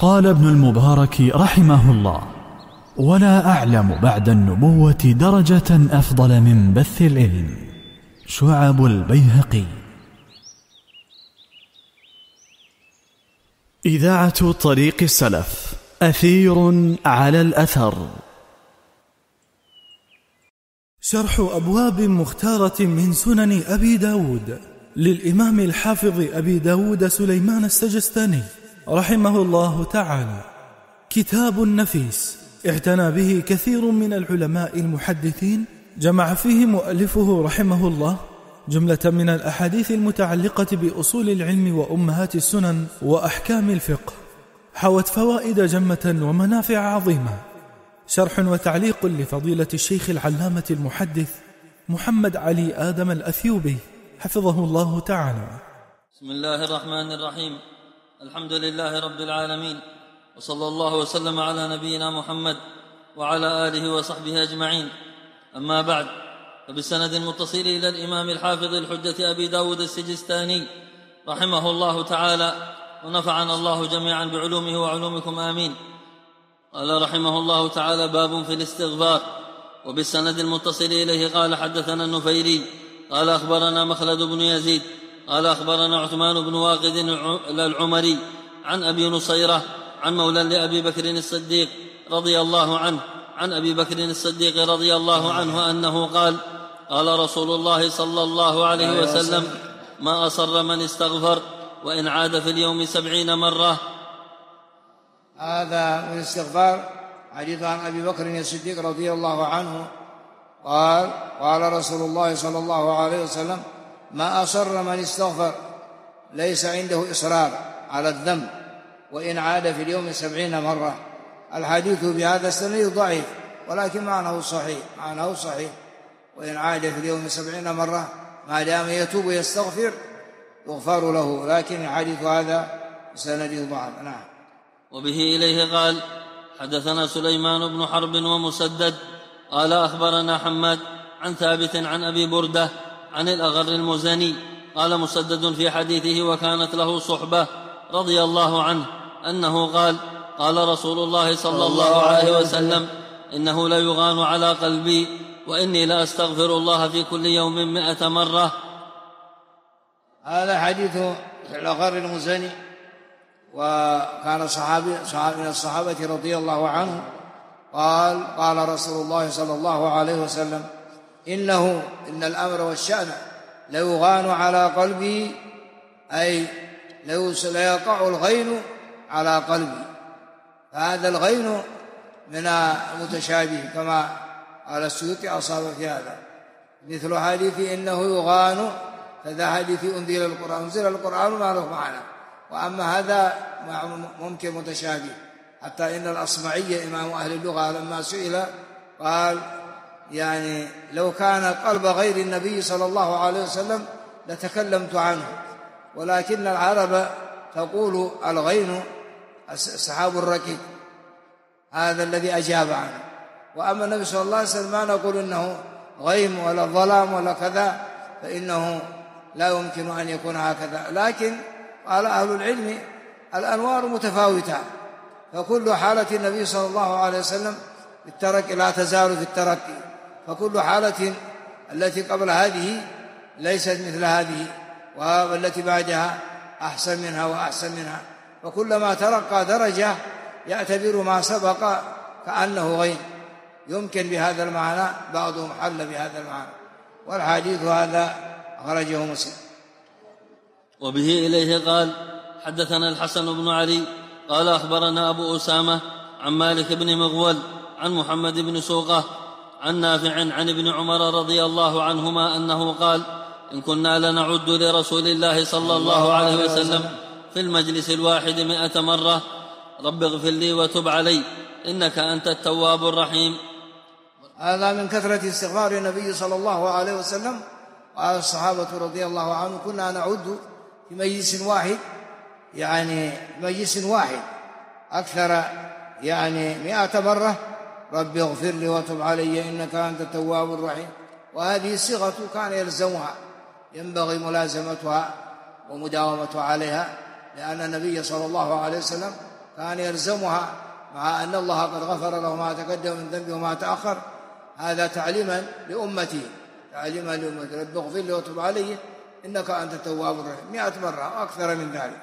قال ابن المبارك رحمه الله: ولا أعلم بعد النبوة درجة أفضل من بث العلم. شعب البيهقي. إذاعة طريق السلف، أثير على الأثر. شرح أبواب مختارة من سنن أبي داود للإمام الحافظ أبي داود سليمان السجستاني رحمه الله تعالى، كتاب نفيس اعتنى به كثير من العلماء المحدثين، جمع فيه مؤلفه رحمه الله جملة من الأحاديث المتعلقة بأصول العلم وأمهات السنن وأحكام الفقه، حوت فوائد جمة ومنافع عظيمة. شرح وتعليق لفضيلة الشيخ العلامة المحدث محمد علي آدم الأثيوبي حفظه الله تعالى. بسم الله الرحمن الرحيم. الحمد لله رب العالمين، وصلى الله وسلم على نبينا محمد وعلى آله وصحبه أجمعين. أما بعد، فبالسند المتصل إلى الإمام الحافظ الحجة أبي داود السجستاني رحمه الله تعالى، ونفعنا الله جميعا بعلومه وعلومكم آمين. قال رحمه الله تعالى: باب في الاستغفار. وبالسند المتصل إليه قال: حدثنا النفيري قال أخبرنا مخلد بن يزيد قال أخبرنا عثمان بن واقد العمري عن أبي نصيرة عن مولى لأبي بكر الصديق رضي الله عنه عن أبي بكر الصديق رضي الله عنه أنه قال: قال رسول الله صلى الله عليه وسلم: ما أصر من استغفر وإن عاد في اليوم 70 مرة. هذا من الاستغفار حديث عن أبي بكر الصديق رضي الله عنه قال: قال رسول الله صلى الله عليه وسلم: ما أصر من استغفر، ليس عنده إصرار على الذنب، وإن عاد في اليوم 70 مرة. الحديث بهذا السند ضعيف، ولكن معناه صحيح. وإن عاد في اليوم 70 مرة، ما دام يتوب ويستغفر يغفر له، لكن الحديث هذا سند ضعيف. نعم. وبه إليه قال: حدثنا سليمان بن حرب ومسدد قال أخبرنا حماد عن ثابت عن أبي بردة عن الأغر المزني قال مسدد في حديثه: وكانت له صحبة رضي الله عنه أنه قال: قال رسول الله صلى الله عليه وسلم: إنه ليغان على قلبي، وإني لأستغفر الله في كل يوم 100 مرة. هذا حديث الأغر المزني، وكان صحابي من الصحابة رضي الله عنه، قال: قال رسول الله صلى الله عليه وسلم: إن الأمر والشأن ليغان على قلبي، أي ليقع الغين على قلبي. فهذا الغين من المتشابه، كما قال السيوطي أصاب في هذا، مثل حديث إنه يغان، هذا حديث أنزل القرآن ما له معنى، وأما هذا ممكن متشابه. حتى إن الأصمعي إمام أهل اللغة لما سئل قال: يعني لو كان قلب غير النبي صلى الله عليه وسلم لتكلمت عنه، ولكن العرب تقول الغين السحاب الركيك، هذا الذي أجاب عنه. وأما النبي صلى الله عليه وسلم ما نقول إنه غيم ولا ظلام ولا كذا، فإنه لا يمكن أن يكون هكذا. لكن قال أهل العلم: الأنوار متفاوتة، فكل حالة النبي صلى الله عليه وسلم بالترك لا تزال في الترقي، فكل حالة التي قبل هذه ليست مثل هذه، والتي بعدها أحسن منها وأحسن منها، وكلما ترقى درجة يعتبر ما سبق كأنه غير. يمكن بهذا المعنى، بعضهم حل بهذا المعنى، والحديث هذا أخرجه مسلم. وبه إليه قال: حدثنا الحسن بن علي قال أخبرنا أبو أسامة عن مالك بن مغول عن محمد بن سوقة عن نافع عن ابن عمر رضي الله عنهما أنه قال: إن كنا لنعد لرسول الله صلى الله عليه وسلم في المجلس الواحد 100 مرة: رب اغفر لي وتب علي إنك أنت التواب الرحيم. هذا من كثرة استغفار النبي صلى الله عليه وسلم. قال الصحابة رضي الله عنهم: كنا نعد في مجلس واحد، يعني مجلس واحد أكثر 100 مرة: رب اغفر لي وتب علي إنك أنت التواب الرحيم. وهذه الصيغة كان يلزمها، ينبغي ملازمتها ومداومتها عليها، لأن النبي صلى الله عليه وسلم كان يلزمها مع أن الله قد غفر له ما تقدم من ذنبه وما تأخر. هذا تعليما لأمته، رب اغفر لي وتب علي إنك أنت التواب الرحيم 100 مرة وأكثر من ذلك.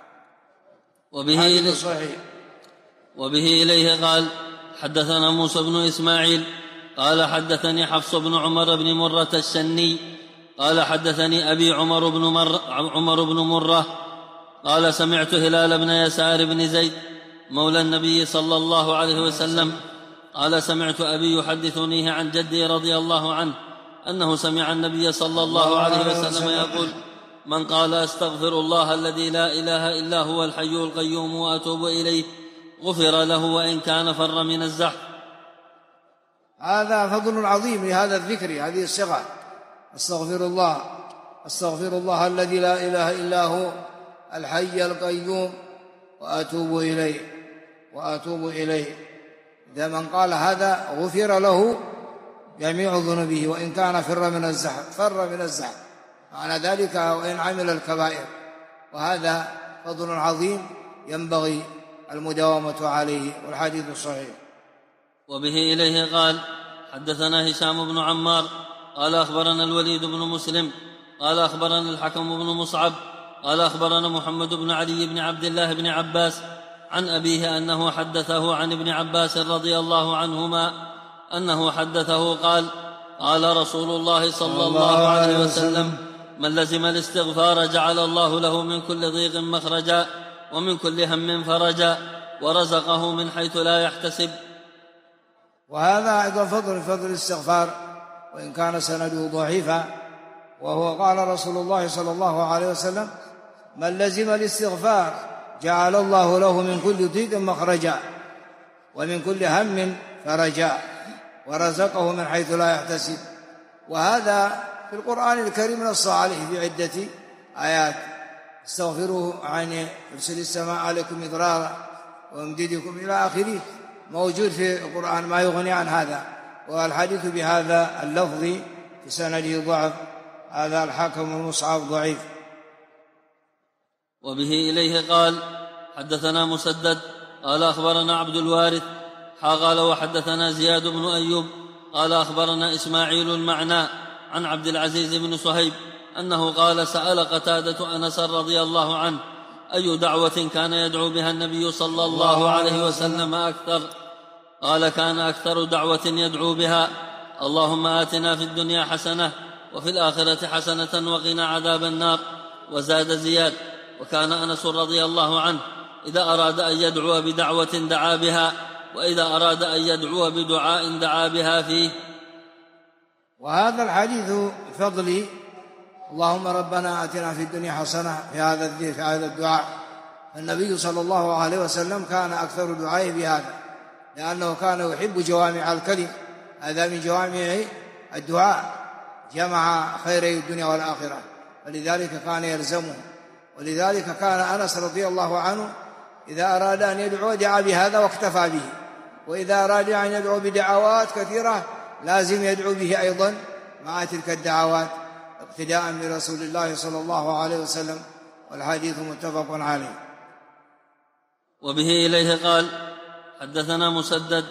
وبه إليه قال حدثنا موسى بن إسماعيل قال حدثني حفص بن عمر بن مرة الشني قال حدثني أبي عمر بن مرة قال سمعت هلال بن يسار بن زيد مولى النبي صلى الله عليه وسلم قال سمعت أبي يحدثنيه عن جدي رضي الله عنه أنه سمع النبي صلى الله عليه وسلم يقول من قال أستغفر الله الذي لا إله إلا هو الحي القيوم وأتوب إليه غفر له وإن كان فر من الزحف. هذا فضل عظيم لهذا الذكر، هذه الصيغة أستغفر الله الذي لا إله إلا هو الحي القيوم وأتوب إليه. إذا من قال هذا غفر له جميع ذنوبه وإن كان فر من الزحف معنى ذلك وإن عمل الكبائر. وهذا فضل عظيم ينبغي المداومة عليه، والحديث الصحيح. وبه إليه قال حدثنا هشام بن عمار قال أخبرنا الوليد بن مسلم قال أخبرنا الحكم بن مصعب قال أخبرنا محمد بن علي بن عبد الله بن عباس عن أبيه أنه حدثه عن ابن عباس رضي الله عنهما أنه حدثه قال قال رسول الله صلى الله عليه وسلم من لزم الاستغفار جعل الله له من كل ضيق مخرجا ومن كل هم فرجا ورزقه من حيث لا يحتسب. وهذا أيضا فضل الاستغفار وإن كان سنده ضعيفا، وهو قال رسول الله صلى الله عليه وسلم من لزم الاستغفار جعل الله له من كل ضيق مخرجا ومن كل هم فرجا ورزقه من حيث لا يحتسب. وهذا في القرآن الكريم نص عليه في عدة آيات. استغفروه عن يرسل السماء عليكم مدرارا ويمددكم إلى آخره، موجود في القرآن ما يغني عن هذا. والحديث بهذا اللفظ في سنده ضعف، هذا الحاكم المصعب ضعيف. وبه إليه قال حدثنا مسدد قال أخبرنا عبد الوارث قال وحدثنا زياد بن أيوب قال أخبرنا إسماعيل المعنى عن عبد العزيز بن صهيب أنه قال سأل قتادة أنس رضي الله عنه أي دعوة كان يدعو بها النبي صلى الله عليه وسلم أكثر؟ قال كان أكثر دعوة يدعو بها اللهم آتنا في الدنيا حسنة وفي الآخرة حسنة وقنا عذاب النار. وزاد زياد وكان أنس رضي الله عنه إذا أراد أن يدعو بدعوة دعا بها وإذا أراد أن يدعو بدعاء دعا بها فيه. وهذا الحديث فضلي اللهم ربنا آتنا في الدنيا حسنة في هذا الدعاء. النبي صلى الله عليه وسلم كان أكثر دعائه بهذا، لأنه كان يحب جوامع الكلم، هذا من جوامع الدعاء، جمع خيري الدنيا والآخرة، ولذلك كان يلزمه. ولذلك كان أنس رضي الله عنه إذا أراد أن يدعو دعا بهذا واكتفى به، وإذا أراد أن يدعو بدعوات كثيرة لازم يدعو به أيضا مع تلك الدعوات اقتداء برسول الله صلى الله عليه وسلم. والحديث متفق عليه. وبه إليه قال حدثنا مسدد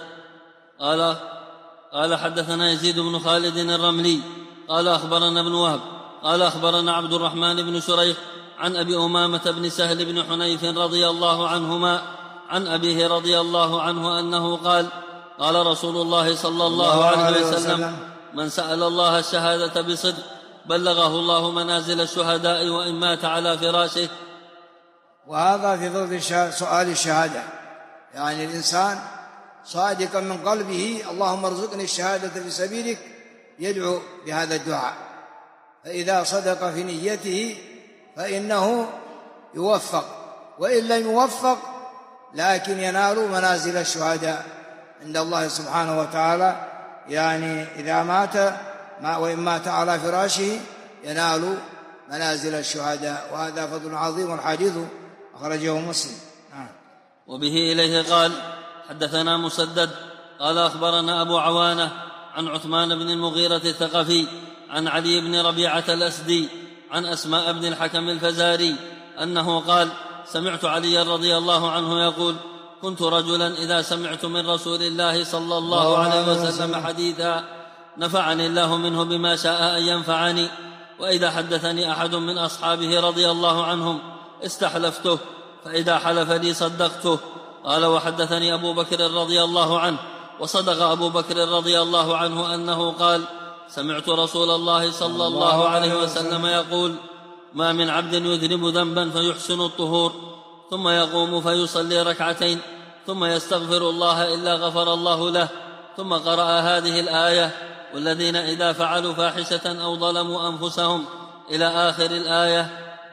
قال حدثنا يزيد بن خالد الرملي قال أخبرنا ابن وهب قال أخبرنا عبد الرحمن بن شريح عن أبي أمامة بن سهل بن حنيف رضي الله عنهما عن أبيه رضي الله عنه أنه قال قال رسول الله صلى الله عليه وسلم من سأل الله الشهادة بصدق بلغه الله منازل الشهداء وإن مات على فراشه. وهذا في ضد سؤال الشهادة، يعني الإنسان صادقا من قلبه اللهم ارزقني الشهادة في سبيلك يدعو بهذا الدعاء، فإذا صدق في نيته فإنه يوفق، وإن لم يوفق لكن ينال منازل الشهداء عند الله سبحانه وتعالى. يعني إذا مات وإن مات على فراشه ينال منازل الشهداء، وهذا فضل عظيم، والحديث أخرجه مسلم. وبه إليه قال حدثنا مسدد قال أخبرنا أبو عوانة عن عثمان بن المغيرة الثقفي عن علي بن ربيعة الأسدي عن أسماء بن الحكم الفزاري أنه قال سمعت علي رضي الله عنه يقول كنت رجلا إذا سمعت من رسول الله صلى الله عليه وسلم حديثا نفعني الله منه بما شاء أن ينفعني، وإذا حدثني أحد من أصحابه رضي الله عنهم استحلفته، فإذا حلف لي صدقته. قال: وحدثني أبو بكر رضي الله عنه، وصدق أبو بكر رضي الله عنه أنه قال: سمعت رسول الله صلى الله عليه وسلم يقول: ما من عبد يذنب ذنبا فيحسن الطهور ثم يقوم فيصلي ركعتين ثم يستغفر الله إلا غفر الله له. ثم قرأ هذه الآية: والذين إذا فعلوا فاحشة أو ظلموا أنفسهم إلى آخر الآية.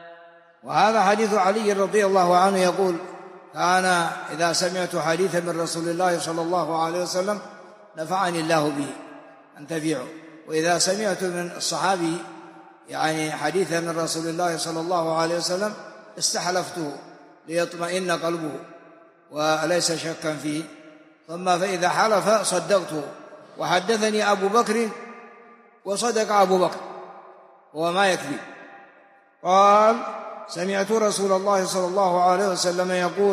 وهذا حديث علي رضي الله عنه يقول: كان إذا سمعت حديثا من رسول الله صلى الله عليه وسلم نفعني الله به أنتفعه، وإذا سمعت من الصحابي يعني حديثا من رسول الله صلى الله عليه وسلم استحلفته ليطمئن قلبه وليس شكا فيه، ثم فإذا حلف صدقته. وحدثني أبو بكر وصدق أبو بكر وما يكفي. قال: سمعت رسول الله صلى الله عليه وسلم يقول: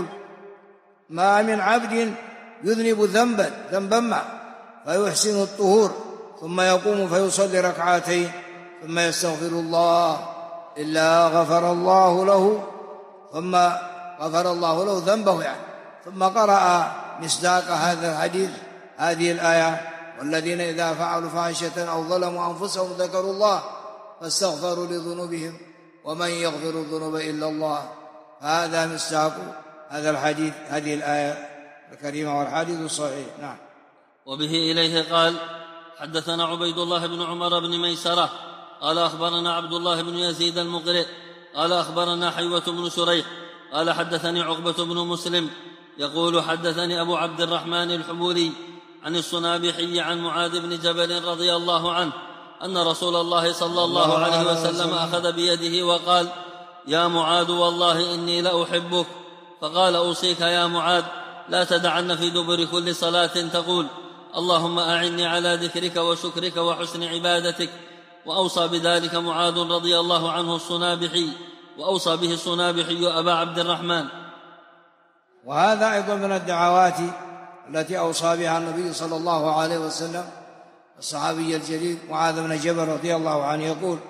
ما من عبد يذنب ذنبا ما فيحسن الطهور ثم يقوم فيصلي ركعتين ثم يستغفر الله إلا غفر الله له، ثم غفر الله له ذنبه يعني. ثم قرأ مصداق هذا الحديث هذه الآية: والذين إذا فعلوا فاحشة أو ظلموا أنفسهم ذكروا الله فاستغفروا لذنوبهم ومن يغفر الذنوب إلا الله. هذا مصداق هذا الحديث هذه الآية الكريمة والحديث الصحيح. نعم. وبه إليه قال: حدثنا عبيد الله بن عمر بن ميسرة قال أخبرنا عبد الله بن يزيد المقرئ قال أخبرنا حيوة بن شريح قال حدثني عقبة بن مسلم يقول: حدثني أبو عبد الرحمن الحبولي عن الصنابحي عن معاذ بن جبل رضي الله عنه أن رسول الله صلى الله عليه وسلم أخذ بيده وقال: يا معاذ والله إني لأحبك. فقال: أوصيك يا معاذ لا تدعن في دبر كل صلاة تقول: اللهم أعني على ذكرك وشكرك وحسن عبادتك. وأوصى بذلك معاذ رضي الله عنه الصنابحي، وأوصى به الصنابحي أبا عبد الرحمن. وهذا أيضا من الدعوات التي أوصى بها النبي صلى الله عليه وسلم الصحابي الجليل معاذ بن جبل رضي الله عنه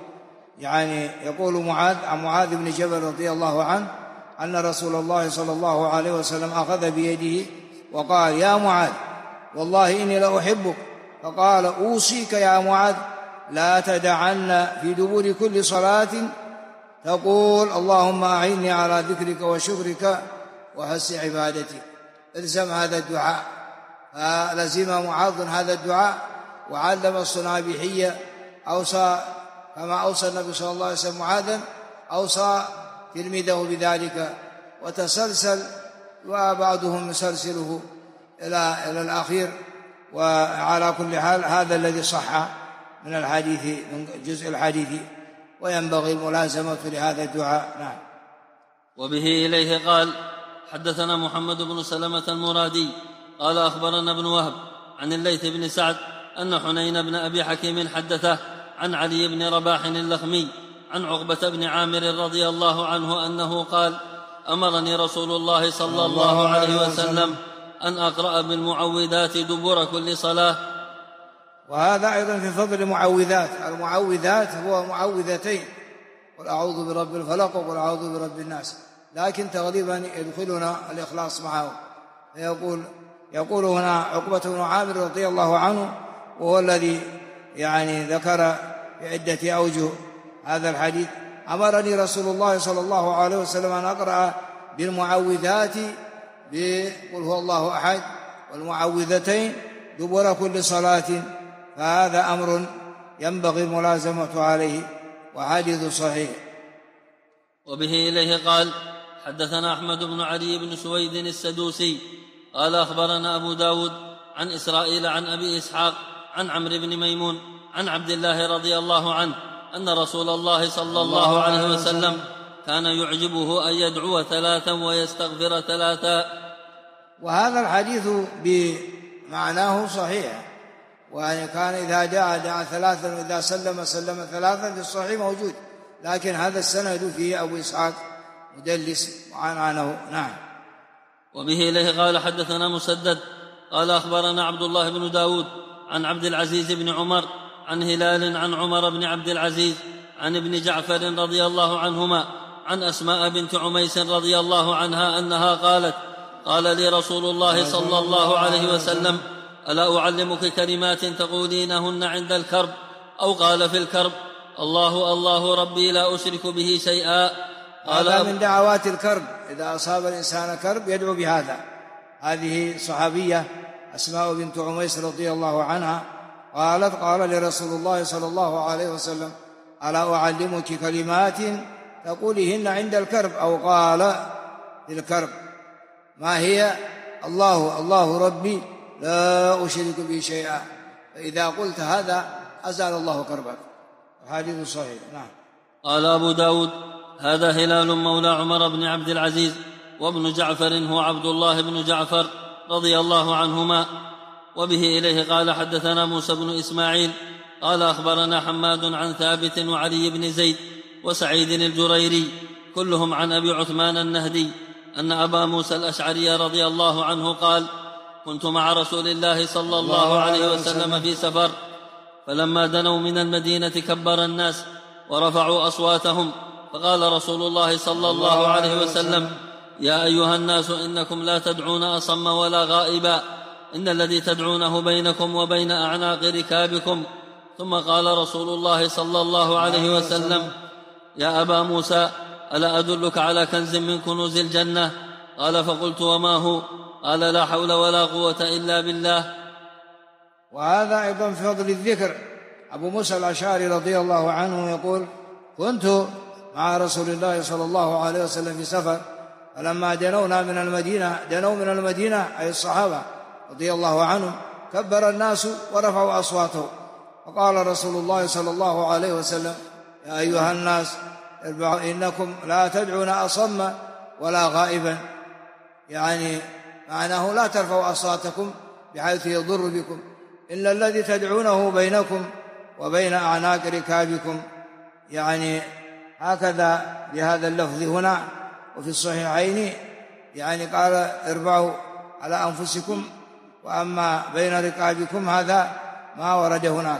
يقول معاذ عن معاذ بن جبل رضي الله عنه أن رسول الله صلى الله عليه وسلم أخذ بيده وقال: يا معاذ والله إني لأحبك. فقال: أوصيك يا معاذ لا تدعن في دبور كل صلاة تقول: اللهم أعني على ذكرك وشكرك وحسن عبادتك. الزم هذا الدعاء. فلزم معاذ هذا الدعاء وعلم الصنابحي أوصى كما أوصى النبي صلى الله عليه وسلم معاذا أوصى تلميذه بذلك، وتسلسل وبعضهم يسلسله إلى الأخير. وعلى كل حال هذا الذي صح من الحديث من جزء الحديث، وينبغي الملازمة لهذا الدعاء. نعم. وبه إليه قال: حدثنا محمد بن سلمة المرادي قال أخبرنا ابن وهب عن الليث بن سعد أن حنين بن أبي حكيم حدثه عن علي بن رباح اللخمي عن عقبة بن عامر رضي الله عنه أنه قال: أمرني رسول الله صلى الله عليه وسلم أن أقرأ بالمعوذات دبر كل صلاة. وهذا أيضا في فضل المعوذات. المعوذات هو معوذتين: قل أعوذ برب الفلق وقل أعوذ برب الناس، لكن تغليبا يدخلنا الإخلاص معه. يقول هنا عقبة بن عامر رضي الله عنه، وهو الذي ذكر في عدة أوجه هذا الحديث: أمرني رسول الله صلى الله عليه وسلم أن أقرأ بالمعوذات بقل هو الله أحد والمعوذتين دبر كل صلاة. فهذا أمر ينبغي الملازمة عليه، وحديث صحيح. وبه إليه قال: حدثنا أحمد بن علي بن سويد السدوسي قال أخبرنا أبو داود عن إسرائيل عن أبي إسحاق عن عمرو بن ميمون عن عبد الله رضي الله عنه أن رسول الله صلى الله عليه وسلم كان يعجبه أن يدعو 3 ويستغفر 3. وهذا الحديث بمعناه صحيح، وأن كان إذا دعا 3 وإذا سلم 3 في الصحيح موجود، لكن هذا السند فيه أبو إسحاق مدلس وعنعنه. نعم. وبه إليه قال حدثنا مسدد قال أخبرنا عبد الله بن داود عن عبد العزيز بن عمر عن هلال عن عمر بن عبد العزيز عن ابن جعفر رضي الله عنهما عن أسماء بنت عميس رضي الله عنها أنها قالت قال لي رسول الله صلى الله عليه وسلم ألا أعلمك كلمات تقولينهن عند الكرب أو قال في الكرب الله الله ربي لا أشرك به شيئا. هذا من دعوات الكرب، إذا أصاب الإنسان كرب يدعو بهذا. هذه صحابية أسماء بنت عميس رضي الله عنها قالت قال لرسول الله صلى الله عليه وسلم ألا أعلمك كلمات تقولهن عند الكرب أو قال في الكرب. ما هي؟ الله الله ربي لا أشرك به شيئا، فإذا قلت هذا أزال الله كربك. حديث صحيح. نعم. قال أبو داود هذا هلال مولى عمر بن عبد العزيز، وابن جعفر هو عبد الله بن جعفر رضي الله عنهما. وبه إليه قال حدثنا موسى بن إسماعيل قال أخبرنا حماد عن ثابت وعلي بن زيد وسعيد الجريري كلهم عن أبي عثمان النهدي أن أبا موسى الأشعري رضي الله عنه قال كنت مع رسول الله صلى الله عليه وسلم في سفر، فلما دنوا من المدينة كبر الناس ورفعوا أصواتهم، فقال رسول الله صلى الله عليه وسلم يا أيها الناس إنكم لا تدعون أصم ولا غائبا، إن الذي تدعونه بينكم وبين أعناق ركابكم. ثم قال رسول الله صلى الله عليه وسلم يا أبا موسى ألا أدلك على كنز من كنوز الجنة؟ قال فقلت وما هو؟ قال لا حول ولا قوة إلا بالله. وهذا أيضا في فضل الذكر. أبو موسى الأشعري رضي الله عنه يقول كنت مع رسول الله صلى الله عليه وسلم في سفر، فلما دنوا من المدينة أي الصحابة رضي الله عنهم كبر الناس ورفعوا أصواتهم، فقال رسول الله صلى الله عليه وسلم يا أيها الناس إنكم لا تدعون أصم ولا غائبا، يعني معناه لا ترفعوا أصواتكم بحيث يضر بكم، إلا الذي تدعونه بينكم وبين أعناق ركابكم، يعني هكذا بهذا اللفظ هنا. وفي الصحيحين يعني قال ارفعوا على أنفسكم، وأما بين ركابكم هذا ما ورد هناك.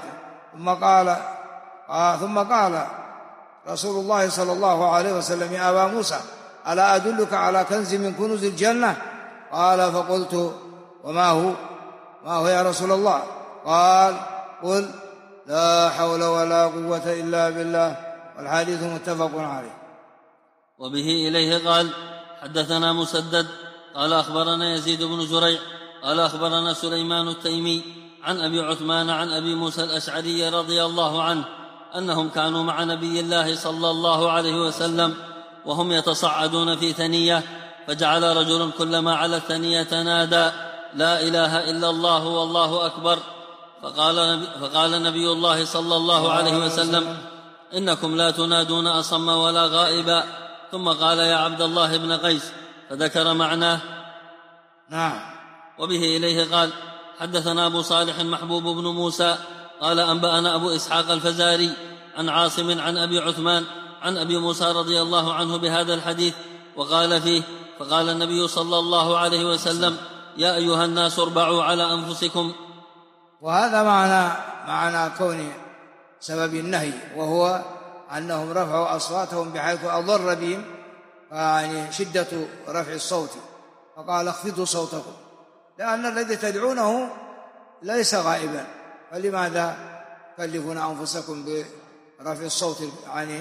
ثم قال رسول الله صلى الله عليه وسلم يا أبا موسى ألا أدلك على كنز من كنوز الجنة؟ قال فقلت وما هو؟ ما هو يا رسول الله؟ قال قل لا حول ولا قوة إلا بالله. والحديث متفق عليه. وبه إليه قال حدثنا مسدد قال أخبرنا يزيد بن زريع قال أخبرنا سليمان التيمي عن أبي عثمان عن أبي موسى الأشعري رضي الله عنه أنهم كانوا مع نبي الله صلى الله عليه وسلم وهم يتصعدون في ثنية، فجعل رجل كلما على الثنية نادى لا إله إلا الله والله أكبر، فقال نبي الله صلى الله عليه وسلم إنكم لا تنادون أصم ولا غائبا، ثم قال يا عبد الله بن قيس، فذكر معناه. نعم. وبه إليه قال حدثنا أبو صالح محبوب بن موسى قال أنبأنا أبو إسحاق الفزاري عن عاصم عن أبي عثمان عن أبي موسى رضي الله عنه بهذا الحديث، وقال فيه فقال النبي صلى الله عليه وسلم يا أيها الناس اربعوا على أنفسكم. وهذا معنى كون سبب النهي، وهو أنهم رفعوا أصواتهم بحيث أضر بهم، يعني شدة رفع الصوت، فقال اخفضوا صوتكم، لأن الذي تدعونه ليس غائبا، فلماذا تكلفون أنفسكم برفع الصوت يعني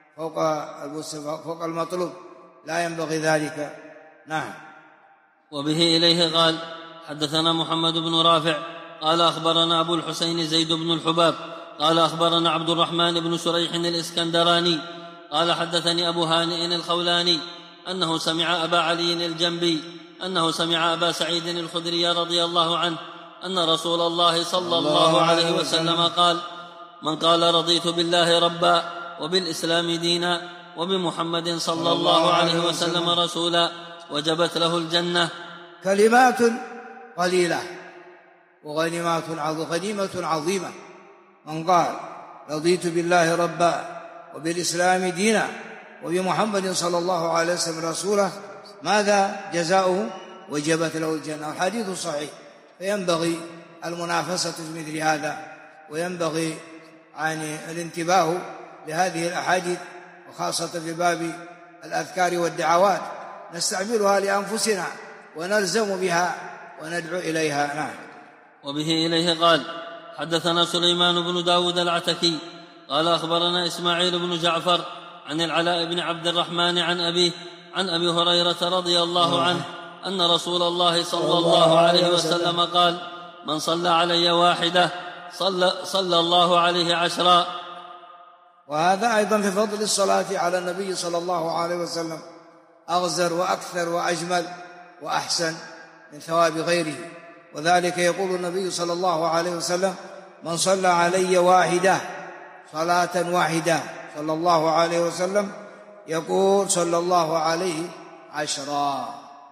فوق المطلوب؟ لا ينبغي ذلك. نعم. وبه إليه قال حدثنا محمد بن رافع قال أخبرنا أبو الحسين زيد بن الحباب قال أخبرنا عبد الرحمن بن شريح الإسكندراني قال حدثني أبو هانئ الخولاني أنه سمع أبا علي الجنبي أنه سمع أبا سعيد الخدري رضي الله عنه أن رسول الله صلى الله عليه وسلم قال من قال رضيت بالله ربا وبالإسلام دينا وبمحمد صلى الله عليه وسلم رسولا وجبت له الجنة. كلمات قليلة وغنيمة عظيمة. من قال رضيت بالله ربا وبالإسلام دينا وبمحمد صلى الله عليه وسلم رسوله، ماذا جزاؤه؟ وجبت له الجنة. الحديث صحيح، فينبغي المنافسة في مثل هذا، وينبغي الانتباه لهذه الأحاديث، وخاصة في باب الأذكار والدعوات نستعملها لأنفسنا ونلزم بها وندعو إليها. نعم. وبه إليه قال: حدثنا سليمان بن داود العتكي قال أخبرنا إسماعيل بن جعفر عن العلاء بن عبد الرحمن عن أبيه عن أبي هريرة رضي الله عنه أن رسول الله صلى الله عليه وسلم قال: من صلى علي واحدة صلى الله عليه 10. وهذا أيضا في فضل الصلاة على النبي صلى الله عليه وسلم، أغزر وأكثر وأجمل وأحسن من ثواب غيره. وذلك يقول النبي صلى الله عليه وسلم: من صلى علي واحدة، صلاة واحدة، صلى الله عليه وسلم يقول: صلى الله عليه 10،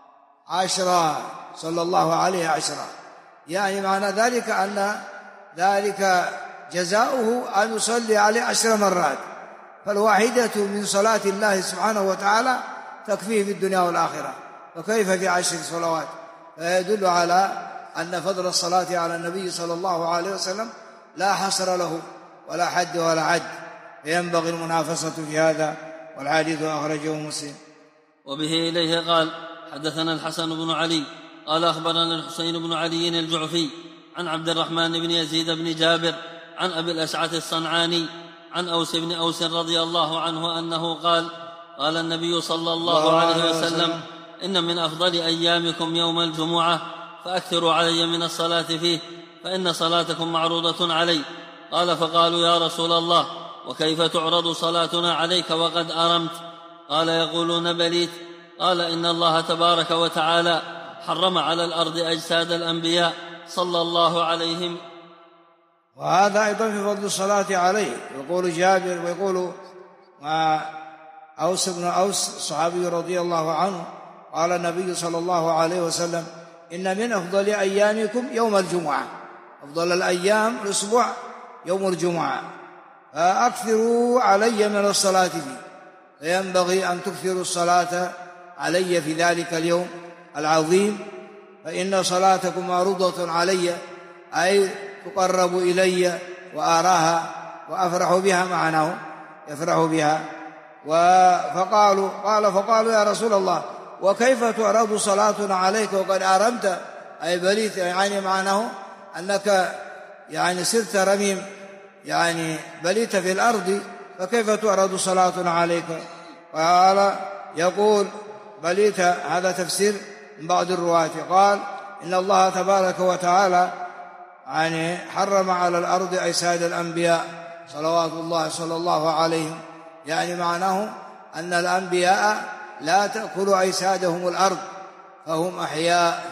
صلى الله عليه 10. يعني معنى ذلك أن ذلك جزاؤه أن يصلي عليه 10 مرات، فالواحدة من صلاة الله سبحانه وتعالى تكفيه في الدنيا والآخرة، فكيف في 10 صلوات؟ فيدل على أن فضل الصلاة على النبي صلى الله عليه وسلم لا حصر له ولا حد ولا عد، فينبغي المنافسة في هذا. والحديث أخرجه مسلم. وبه إليه قال: حدثنا الحسن بن علي قال أخبرنا الحسين بن علي الجعفي عن عبد الرحمن بن يزيد بن جابر عن أبي الأشعث الصنعاني عن أوس بن أوس رضي الله عنه أنه قال: قال النبي صلى الله عليه وسلم: إن من أفضل أيامكم يوم الجمعة، فأكثروا علي من الصلاة فيه، فإن صلاتكم معروضة علي. قال: فقالوا: يا رسول الله، وكيف تعرض صلاتنا عليك وقد أرمت؟ قال: يقولون بليت. قال: إن الله تبارك وتعالى حرم على الأرض أجساد الأنبياء صلى الله عليهم. وهذا أيضا في فضل الصلاة عليه. يقول جابر ويقول أوس بن أوس الصحابي رضي الله عنه: قال النبي صلى الله عليه وسلم: إن من أفضل أيامكم يوم الجمعة، أفضل الأيام الأسبوع يوم الجمعة، فأكثروا علي من الصلاة فيه. فينبغي أن تكثروا الصلاة علي في ذلك اليوم العظيم، فإن صلاتكم معروضة علي، أي تقرب إلي وأراها وأفرح بها، معناه يفرح بها. فقالوا: يا رسول الله، وكيف تعرض صلاتنا عليك وقد أرمت؟ أي بليت، يعني معناه أنك سرت رميم، بليت في الأرض، فكيف تعرض صلاتنا عليك؟ قال: يقول بليت، هذا تفسير من بعض الرواة. قال: إن الله تبارك وتعالى حرم على الأرض أجساد الأنبياء صلوات الله صلى الله عليهم، معناه أن الأنبياء لا تأكل أجسادهم الأرض، فهم أحياء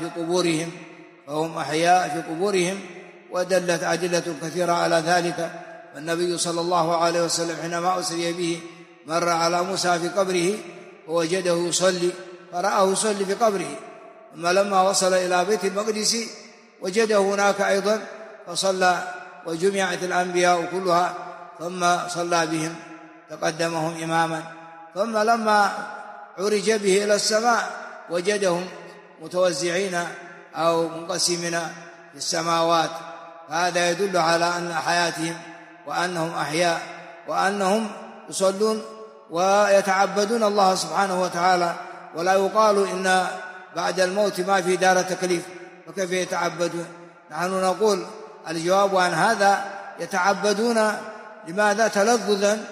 في قبورهم، ودلت أدلة كثيرة على ذلك. والنبي صلى الله عليه وسلم حينما أسري به مر على موسى في قبره ووجده يصلي، فرآه يصلي في قبره، ثم لما وصل إلى بيت المقدس وجده هناك أيضا فصلى، وجمعت الأنبياء كلها ثم صلى بهم، تقدمهم إماما. ثم لما عرج به إلى السماء وجدهم متوزعين أو منقسمين في السماوات. هذا يدل على أن حياتهم وأنهم أحياء، وأنهم يصلون ويتعبدون الله سبحانه وتعالى، ولا يقال إن بعد الموت ما في دار تكليف، فكيف يتعبدون؟ نحن نقول الجواب عن هذا: يتعبدون لماذا؟ تلذذا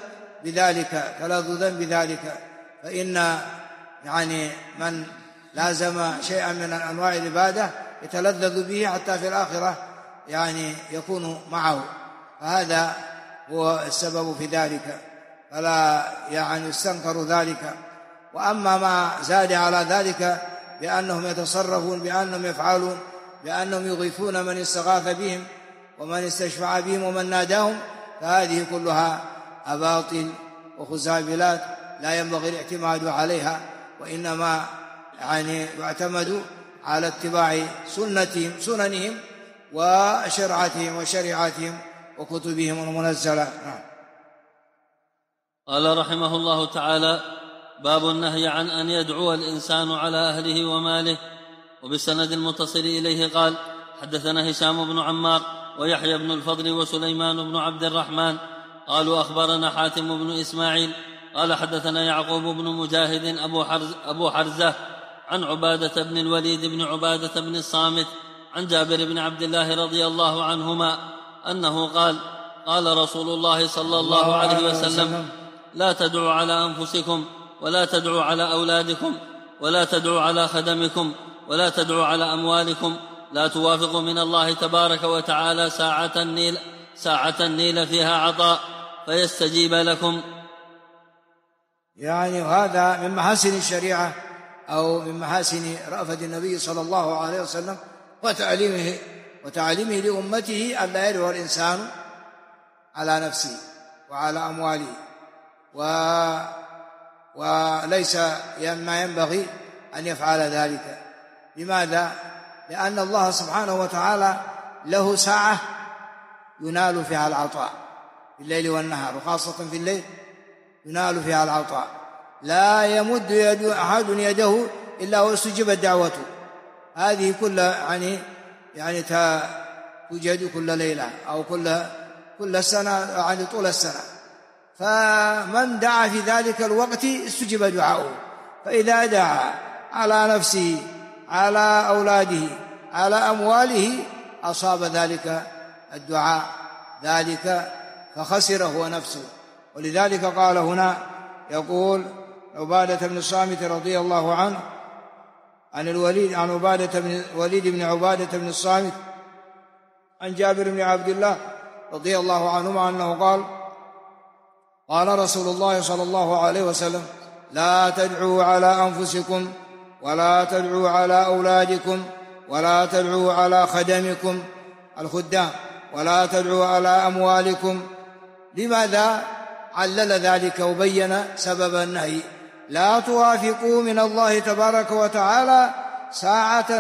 بذلك. فإن من لازم شيئا من أنواع العبادة يتلذذ به حتى في الآخرة يكون معه، فهذا هو السبب في ذلك، فلا يستنكر ذلك. وأما ما زاد على ذلك بأنهم يتصرفون، بأنهم يفعلون، بأنهم يغيثون من استغاث بهم ومن استشفع بهم ومن ناداهم، فهذه كلها أباطيل وخزعبلات لا ينبغي الاعتماد عليها، وإنما يعتمد على اتباع سننهم وشرعتهم وشريعتهم وكتبهم المنزلة. قال رحمه الله تعالى: باب النهي عن أن يدعو الإنسان على أهله وماله. وبالسند المتصل إليه قال حدثنا هشام بن عمار ويحيى بن الفضل وسليمان بن عبد الرحمن قالوا أخبرنا حاتم بن إسماعيل قال حدثنا يعقوب بن مجاهد أبو حرزة عن عبادة بن الوليد بن عبادة بن الصامت عن جابر بن عبد الله رضي الله عنهما أنه قال قال رسول الله صلى الله عليه وسلم لا تدعوا على أنفسكم ولا تدعوا على أولادكم ولا تدعوا على خدمكم ولا تدعوا على أموالكم لا توافقوا من الله تبارك وتعالى ساعة النيل فيها عطاء فيستجيب لكم. يعني هذا من محاسن الشريعة أو من محاسن رأفة النبي صلى الله عليه وسلم وتعليمه لأمته أن لا يدعو الإنسان على نفسه وعلى أمواله وليس ما ينبغي أن يفعل ذلك. لماذا؟ لأن الله سبحانه وتعالى له ساعة ينال فيها العطاء في الليل والنهار، وخاصة في الليل ينال فيها العطاء، لا يمد أحد يده إلا واستجيبت دعوته. هذه كلها يعني توجد كل ليلة أو كل سنة، يعني طول السنة. فمن دعا في ذلك الوقت استجيب دعاؤه. فإذا دعا على نفسه على أولاده على أمواله أصاب ذلك الدعاء ذلك فخسر هو نفسه. ولذلك قال هنا يقول عبادة بن الصامت رضي الله عنه عن الوليد بن عبادة بن الصامت عن جابر بن عبد الله رضي الله عنهما أنه قال رسول الله صلى الله عليه وسلم لا تدعوا على أنفسكم ولا تدعوا على أولادكم ولا تدعوا على خدمكم الخدام ولا تدعوا على أموالكم. لماذا علل ذلك وبين سبب النهي؟ لا توافقوا من الله تبارك وتعالى ساعة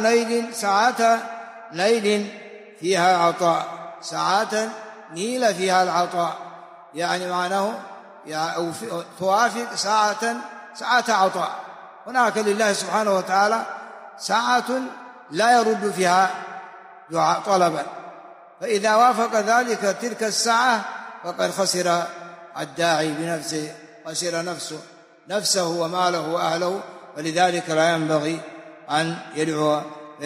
ليل فيها عطاء، ساعة نيل فيها العطاء، يعني معناه توافق ساعة عطاء. هناك لله سبحانه وتعالى ساعة لا يرد فيها دعاء طلبا، فإذا وافق ذلك تلك الساعة فقد خسر الداعي بنفسه، خسر نفسه وماله وأهله. ولذلك لا ينبغي أن يدعو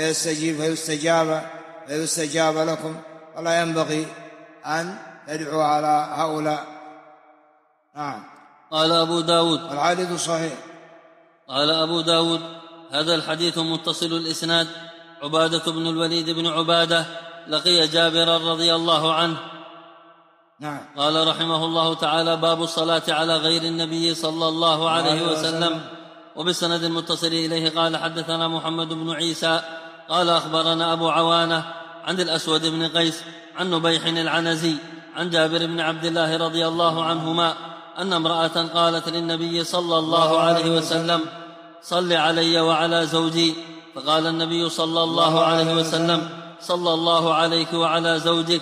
فيستجاب لكم، ولا ينبغي أن يدعو على هؤلاء. نعم. قال أبو داود الحديث صحيح. قال أبو داود هذا الحديث متصل الإسناد. عبادة بن الوليد بن عبادة لقي جابرا رضي الله عنه. نعم. قال رحمه الله تعالى باب الصلاة على غير النبي صلى الله عليه وسلم. وبالسند المتصل إليه قال حدثنا محمد بن عيسى قال أخبرنا أبو عوانة عن الأسود بن قيس عن نبيح العنزي عن جابر بن عبد الله رضي الله عنهما أن امرأة قالت للنبي صلى الله عليه وسلم صل علي وعلى زوجي، فقال النبي صلى الله عليه وسلم صلى الله عليك وعلى زوجك.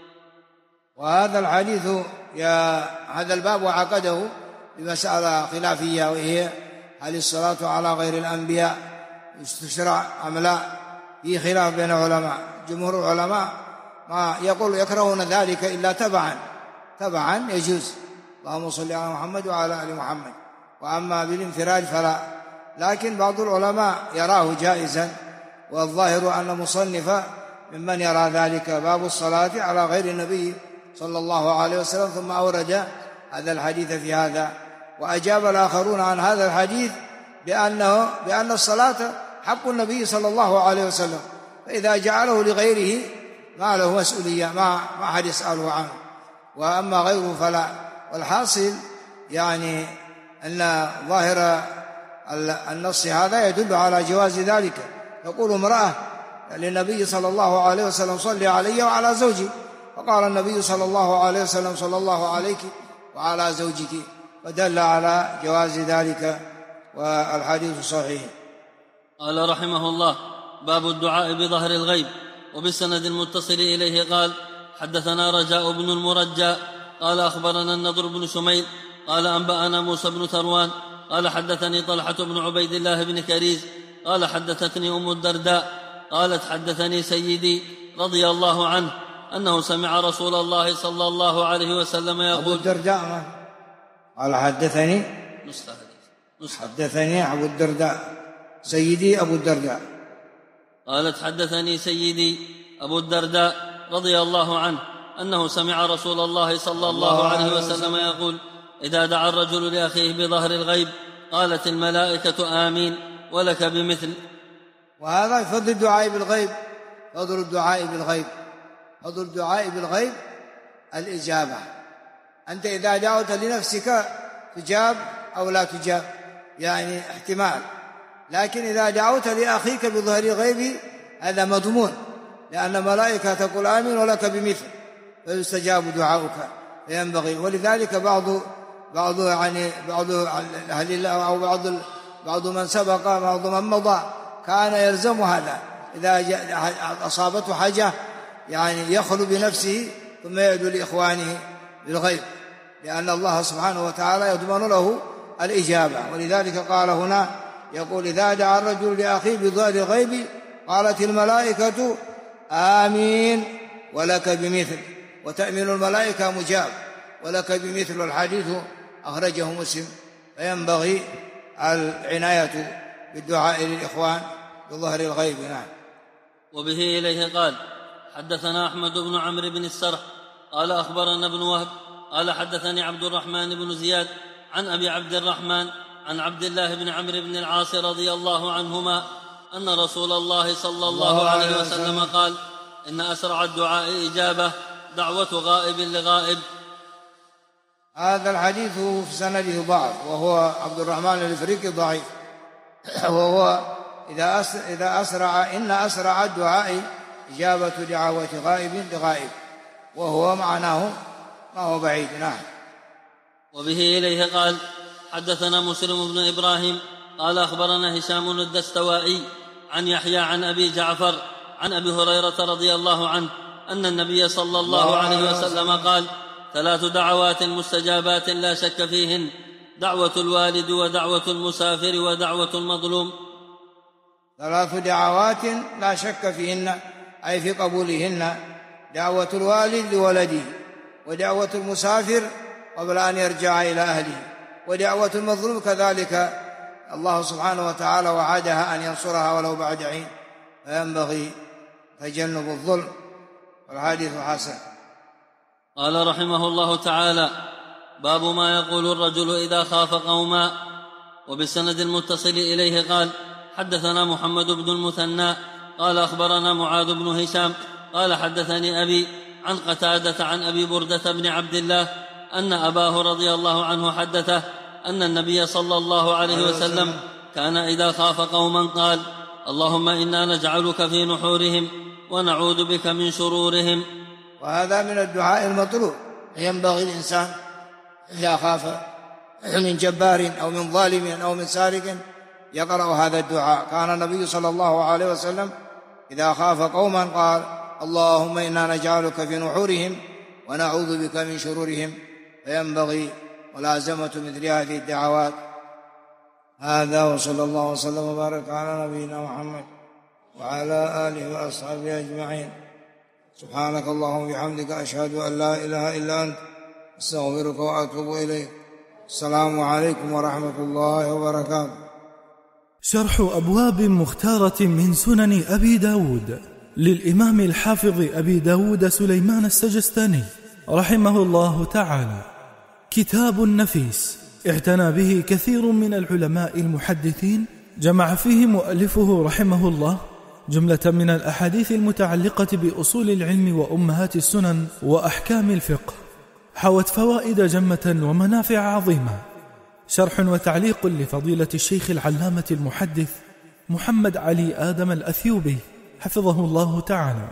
وهذا الحديث هذا الباب وعقده بمسألة خلافية، وهي هل الصلاة على غير الأنبياء تشرع أم لا؟ في خلاف بين العلماء. جمهور العلماء ما يكرهون ذلك إلا تبعا يجوز، اللهم صل على محمد وعلى آل محمد، وأما بالانفراد فلا. لكن بعض العلماء يراه جائزا، والظاهر أن مصنف ممن يرى ذلك، باب الصلاة على غير النبي صلى الله عليه وسلم، ثم أورد هذا الحديث في هذا. وأجاب الآخرون عن هذا الحديث بأن الصلاة حق النبي صلى الله عليه وسلم، فإذا جعله لغيره ما له مسؤولية، ما أحد يسأله عنه، وأما غيره فلا. والحاصل يعني أن ظاهر النص هذا يدل على جواز ذلك. يقول امرأة للنبي صلى الله عليه وسلم صلي علي وعلى زوجي، فقال النبي صلى الله عليه وسلم صلى الله عليك وعلى زوجك، ودل على جواز ذلك، والحديث صحيح. قال رحمه الله باب الدعاء بظهر الغيب. وبالسند المتصل إليه قال حدثنا رجاء بن المرجى قال أخبرنا النضر بن شميل قال أنبأنا موسى بن ثروان قال حدثني طلحة بن عبيد الله بن كريز قال حدثتني أم الدرداء قالت حدثني سيدي رضي الله عنه أنه سمع رسول الله صلى الله عليه وسلم يقول. أبو الدرداء قال حدثني حدثني أبو الدرداء سيدي أبو الدرداء. قالت حدثني سيدي أبو الدرداء رضي الله عنه أنه سمع رسول الله صلى الله عليه وسلم يقول: إذا دعا الرجل لأخيه بظهر الغيب قالت الملائكة آمين ولك بمثل. وهذا فضل الدعاء بالغيب. فضل الدعاء بالغيب الإجابة. أنت إذا دعوت لنفسك تجاب أو لا تجاب، يعني احتمال. لكن إذا دعوت لأخيك بظهر الغيب هذا مضمون، لأن الملائكة تقول آمين ولك بمثل، فيستجاب دعاؤك. فينبغي، ولذلك بعض أهل الله أو بعض من سبق، بعض من مضى، كان يلزم هذا إذا أصابته حاجة يعني يخلو بنفسه ثم يدعو لإخوانه بالغيب، لأن الله سبحانه وتعالى يضمن له الإجابة. ولذلك قال هنا يقول: إذا دعا الرجل لأخيه بظهر الغيب قالت الملائكة آمين ولك بمثل. وتأمين الملائكة مجاب، ولك بمثل. الحديث أخرجه مسلم. فينبغي العناية بالدعاء للإخوان بظهر الغيب. نعم. وبه إليه قال: حدثنا أحمد بن عمرو بن السرح قال أخبرنا ابن وهب قال حدثني عبد الرحمن بن زياد عن أبي عبد الرحمن عن عبد الله بن عمرو بن العاص رضي الله عنهما أن رسول الله صلى الله عليه وسلم قال: إن أسرع الدعاء إجابة دعوة غائب لغائب. هذا الحديث في سنده ضعف، وهو عبد الرحمن الإفريقي ضعيف، وهو إذا أسرع إن أسرع الدعاء إجابة دعوة غائب لغائب، وهو معناه ما هو بعيد. نعم. وبه إليه قال: حدثنا مسلم بن إبراهيم قال أخبرنا هشام الدستوائي عن يحيى عن أبي جعفر عن أبي هريرة رضي الله عنه أن النبي صلى الله عليه وسلم قال: 3 دعوات مستجابات لا شك فيهن: دعوة الوالد ودعوة المسافر ودعوة المظلوم. 3 دعوات لا شك فيهن، أي في قبولهن: دعوة الوالد لولده، ودعوة المسافر قبل أن يرجع إلى أهله، ودعوة المظلوم كذلك الله سبحانه وتعالى وعدها أن ينصرها ولو بعد حين، فينبغي تجنب الظلم. والحديث حسن. قال رحمه الله تعالى: باب ما يقول الرجل إذا خاف قوما. وبالسند المتصل إليه قال: حدثنا محمد بن المثنى قال أخبرنا معاذ بن هشام قال حدثني أبي عن قتادة عن أبي بردة بن عبد الله أن أباه رضي الله عنه حدثه أن النبي صلى الله عليه وسلم كان إذا خاف قوما قال: اللهم إنا نجعلك في نحورهم ونعوذ بك من شرورهم. وهذا من الدعاء المطلوب. ينبغي الإنسان إذا خاف من جبار أو من ظالم أو من سارق يقرأ هذا الدعاء. كان النبي صلى الله عليه وسلم إذا خاف قوما قال: اللهم إنا نجعلك في نحورهم ونعوذ بك من شرورهم. فينبغي ملازمة مثل هذه الدعوات. هذا، وصلى الله وسلم وبارك على نبينا محمد وعلى آله وأصحابه أجمعين. سبحانك اللهم وبحمدك، أشهد أن لا إله إلا أنت، أستغفرك وأتوب إليك. السلام عليكم ورحمة الله وبركاته. شرح أبواب مختارة من سنن أبي داود للإمام الحافظ أبي داود سليمان السجستاني رحمه الله تعالى. كتاب نفيس اعتنى به كثير من العلماء المحدثين، جمع فيه مؤلفه رحمه الله جملة من الأحاديث المتعلقة بأصول العلم وأمهات السنن وأحكام الفقه، حوت فوائد جمة ومنافع عظيمة. شرح وتعليق لفضيلة الشيخ العلامة المحدث محمد علي آدم الأثيوبي حفظه الله تعالى.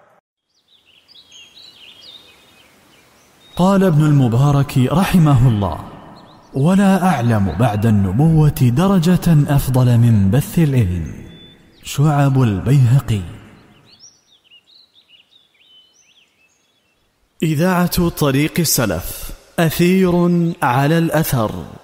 قال ابن المبارك رحمه الله: ولا أعلم بعد النبوة درجة أفضل من بث العلم. شعب البيهقي. إذاعة طريق السلف، أثير على الأثر.